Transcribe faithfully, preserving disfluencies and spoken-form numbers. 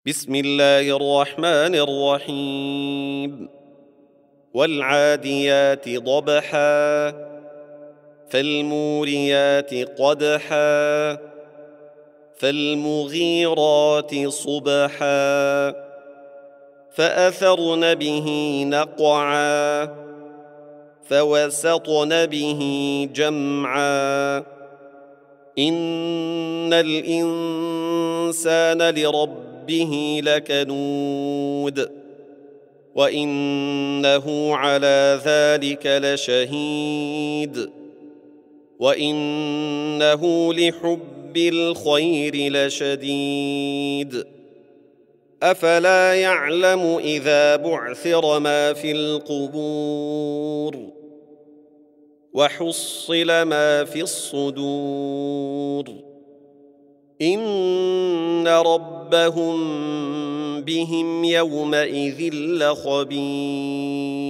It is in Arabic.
بسم الله الرحمن الرحيم والعاديات ضبحا فالموريات قدحا فالمغيرات صبحا فأثرن به نقعا فوسطن به جمعا إن الإنسان لربه لكنود وإنه على ذلك لشهيد وإنه لحب الخير لشديد أفلا يعلم إذا بعثر ما في القبور وحصل ما في الصدور إن ربهم بهم يومئذ لخبير